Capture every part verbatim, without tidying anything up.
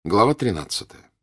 Глава тринадцатая.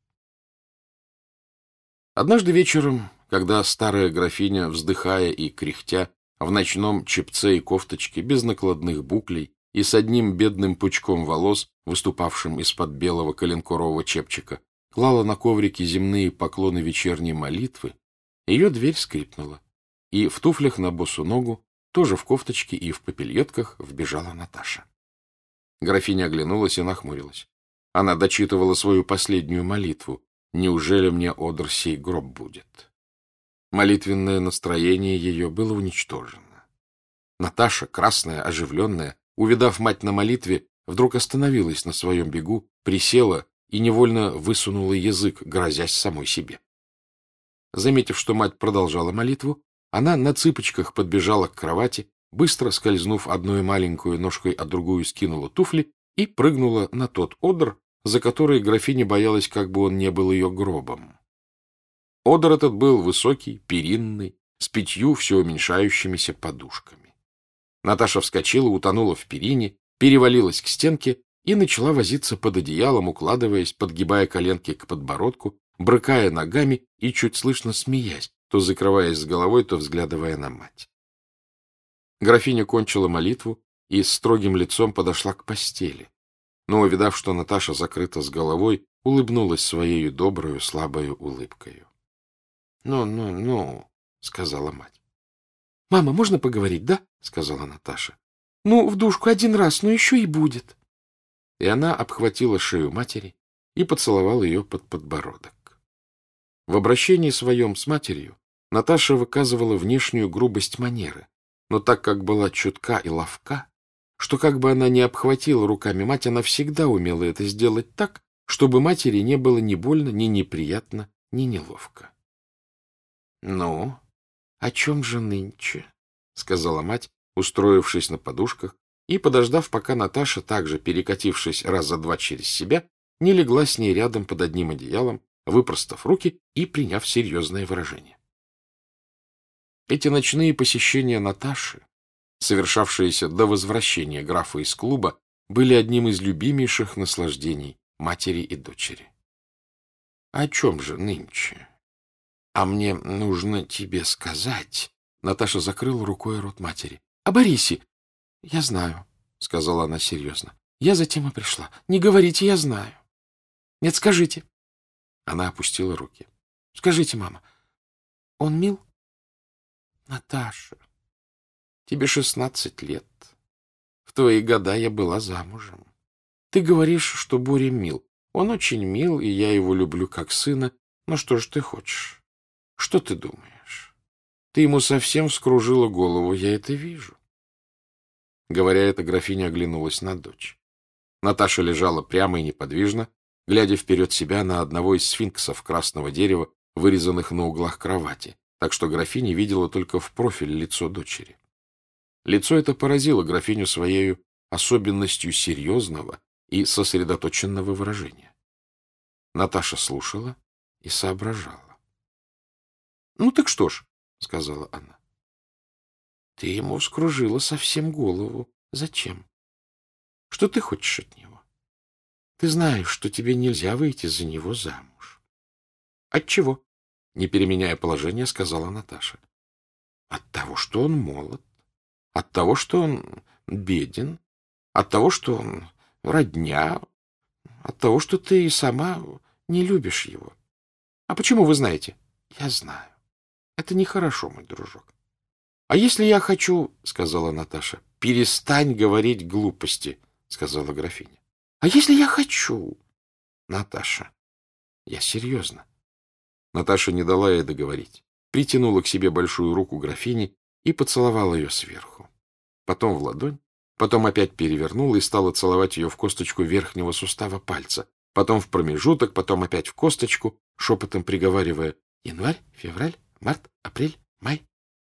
Однажды вечером, когда старая графиня, вздыхая и кряхтя, в ночном чепце и кофточке, без накладных буклей и с одним бедным пучком волос, выступавшим из-под белого коленкорового чепчика, клала на коврике земные поклоны вечерней молитвы, ее дверь скрипнула, и в туфлях на босу ногу, тоже в кофточке и в попельотках, вбежала Наташа. Графиня оглянулась и нахмурилась. Она дочитывала свою последнюю молитву: «Неужели мне одр сей гроб будет?» Молитвенное настроение ее было уничтожено. Наташа, красная, оживленная, увидав мать на молитве, вдруг остановилась на своем бегу, присела и невольно высунула язык, грозясь самой себе. Заметив, что мать продолжала молитву, она на цыпочках подбежала к кровати, быстро скользнув одной маленькую ножкой, а другую скинула туфли и прыгнула на тот одр, за который графиня боялась, как бы он не был ее гробом. Одр этот был высокий, перинный, с пятью все уменьшающимися подушками. Наташа вскочила, утонула в перине, перевалилась к стенке и начала возиться под одеялом, укладываясь, подгибая коленки к подбородку, брыкая ногами и чуть слышно смеясь, то закрываясь с головой, то взглядывая на мать. Графиня кончила молитву и с строгим лицом подошла к постели, но, увидав, что Наташа закрыта с головой, улыбнулась своею доброю, слабою улыбкою. «Ну, ну, ну», — сказала мать. «Мама, можно поговорить, да?» — сказала Наташа. «Ну, в душку один раз, но еще и будет». И она обхватила шею матери и поцеловала ее под подбородок. В обращении своем с матерью Наташа выказывала внешнюю грубость манеры, но так как была чутка и ловка, что как бы она ни обхватила руками мать, она всегда умела это сделать так, чтобы матери не было ни больно, ни неприятно, ни неловко. — Ну, о чем же нынче? — сказала мать, устроившись на подушках, и, подождав, пока Наташа, также перекатившись раз за два через себя, не легла с ней рядом под одним одеялом, выпростав руки и приняв серьезное выражение. Эти ночные посещения Наташи, совершавшиеся до возвращения графа из клуба, были одним из любимейших наслаждений матери и дочери. — О чем же нынче? — А мне нужно тебе сказать. Наташа закрыла рукой рот матери. — О Борисе. — Я знаю, — сказала она серьезно. — Я затем и пришла. Не говорите, я знаю. — Нет, скажите. Она опустила руки. — Скажите, мама, он мил? — Наташа, тебе шестнадцать лет. В твои года я была замужем. Ты говоришь, что Боря мил. Он очень мил, и я его люблю как сына. Но что ж ты хочешь? Что ты думаешь? Ты ему совсем вскружила голову, я это вижу. Говоря это, графиня оглянулась на дочь. Наташа лежала прямо и неподвижно, глядя вперед себя на одного из сфинксов красного дерева, вырезанных на углах кровати, так что графиня видела только в профиль лицо дочери. Лицо это поразило графиню своей особенностью серьезного и сосредоточенного выражения. Наташа слушала и соображала. — Ну так что ж, — сказала она. — Ты ему вскружила совсем голову. Зачем? Что ты хочешь от него? Ты знаешь, что тебе нельзя выйти за него замуж. — Отчего? — не переменяя положение, сказала Наташа. — От того, что он молод, от того, что он беден, от того, что он родня, от того, что ты и сама не любишь его. А почему вы знаете? Я знаю. Это нехорошо, мой дружок. — А если я хочу, — сказала Наташа. — Перестань говорить глупости, — сказала графиня. — А если я хочу? — Наташа, я серьезно. Наташа не дала ей договорить, притянула к себе большую руку графини и поцеловала ее сверху. Потом в ладонь, потом опять перевернула и стала целовать ее в косточку верхнего сустава пальца, потом в промежуток, потом опять в косточку, шепотом приговаривая: январь, февраль, март, апрель, май.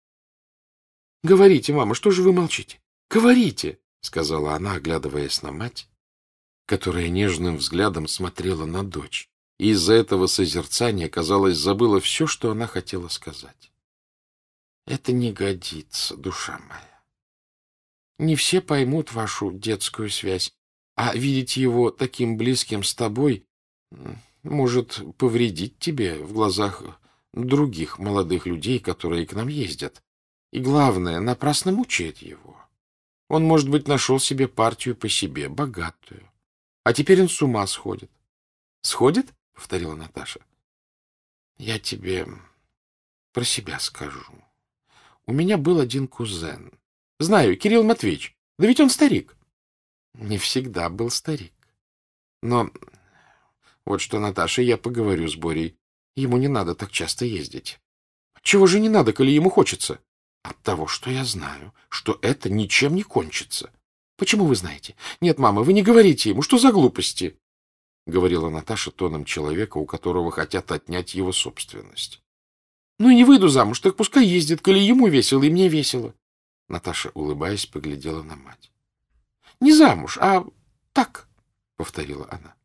— Говорите, мама, что же вы молчите? Говорите, — сказала она, оглядываясь на мать, которая нежным взглядом смотрела на дочь, и из-за этого созерцания, казалось, забыла все, что она хотела сказать. — Это не годится, душа моя. Не все поймут вашу детскую связь, а видеть его таким близким с тобой может повредить тебе в глазах других молодых людей, которые к нам ездят. И главное, напрасно мучает его. Он, может быть, нашел себе партию по себе, богатую. А теперь он с ума сходит. — Сходит? — повторила Наташа. — Я тебе про себя скажу. У меня был один кузен. Знаю, Кирилл Матвеевич. Да ведь он старик. Не всегда был старик. Но вот что, Наташа, я поговорю с Борей. Ему не надо так часто ездить. Чего же не надо, коли ему хочется? От того, что я знаю, что это ничем не кончится. Почему вы знаете? Нет, мама, вы не говорите ему. Что за глупости? Говорила Наташа тоном человека, у которого хотят отнять его собственность. Ну и не выйду замуж, так пускай ездит, коли ему весело и мне весело. Наташа, улыбаясь, поглядела на мать. Не замуж, а так, повторила она.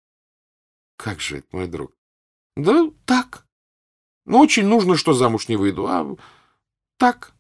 Как же это, мой друг? Да так. Но очень нужно, что замуж не выйду, а так.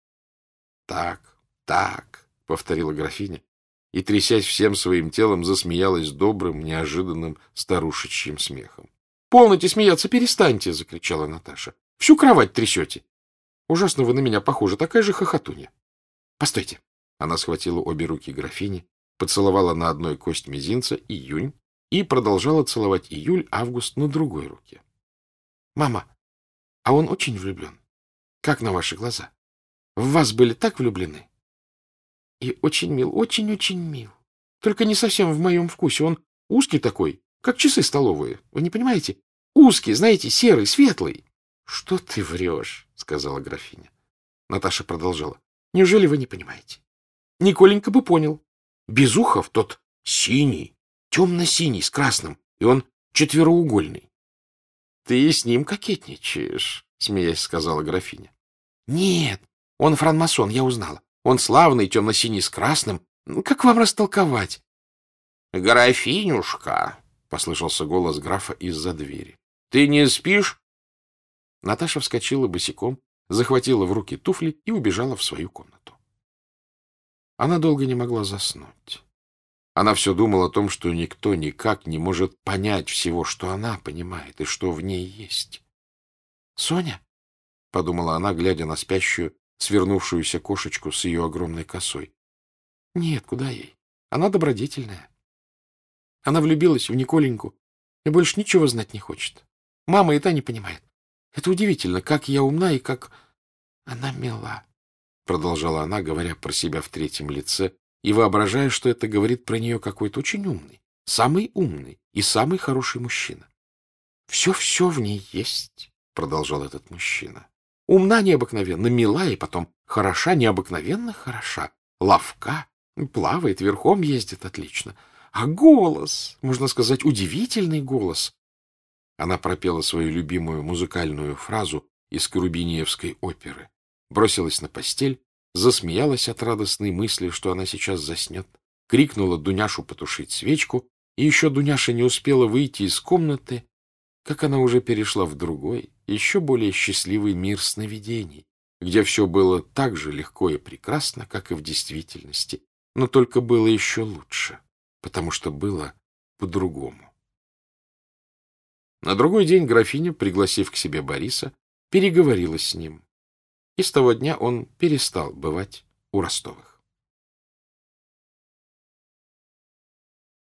Так, так, повторила графиня и, трясясь всем своим телом, засмеялась добрым, неожиданным старушечьим смехом. — Полноте смеяться, перестаньте! — закричала Наташа. — Всю кровать трясете. Ужасно вы на меня похожи, такая же хохотунья. — Постойте! Она схватила обе руки графини, поцеловала на одной кость мизинца июнь и продолжала целовать июль, август на другой руке. — Мама, а он очень влюблен. Как на ваши глаза? В вас были так влюблены? И очень мил, очень-очень мил. Только не совсем в моем вкусе. Он узкий такой, как часы столовые. Вы не понимаете? Узкий, знаете, серый, светлый. — Что ты врешь? — сказала графиня. Наташа продолжала. — Неужели вы не понимаете? Николенька бы понял. Безухов тот синий, темно-синий, с красным, и он четвероугольный. — Ты с ним кокетничаешь, — смеясь сказала графиня. — Нет, он франмасон, я узнала. Он славный, темно-синий, с красным. Как вам растолковать? — Графинюшка, — послышался голос графа из-за двери. — Ты не спишь? Наташа вскочила босиком, захватила в руки туфли и убежала в свою комнату. Она долго не могла заснуть. Она все думала о том, что никто никак не может понять всего, что она понимает и что в ней есть. — Соня? — подумала она, глядя на спящую, свернувшуюся кошечку с ее огромной косой. — Нет, куда ей? Она добродетельная. Она влюбилась в Николеньку и больше ничего знать не хочет. Мама и та не понимает. Это удивительно, как я умна и как она мила, — продолжала она, говоря про себя в третьем лице и воображая, что это говорит про нее какой-то очень умный, самый умный и самый хороший мужчина. — Все-все в ней есть, — продолжал этот мужчина. Умна необыкновенно, мила и потом хороша, необыкновенно хороша, ловка, плавает, верхом ездит отлично. А голос, можно сказать, удивительный голос. Она пропела свою любимую музыкальную фразу из Курубиниевской оперы, бросилась на постель, засмеялась от радостной мысли, что она сейчас заснет, крикнула Дуняшу потушить свечку, и еще Дуняша не успела выйти из комнаты, как она уже перешла в другой, еще более счастливый мир сновидений, где все было так же легко и прекрасно, как и в действительности, но только было еще лучше, потому что было по-другому. На другой день графиня, пригласив к себе Бориса, переговорила с ним, и с того дня он перестал бывать у Ростовых.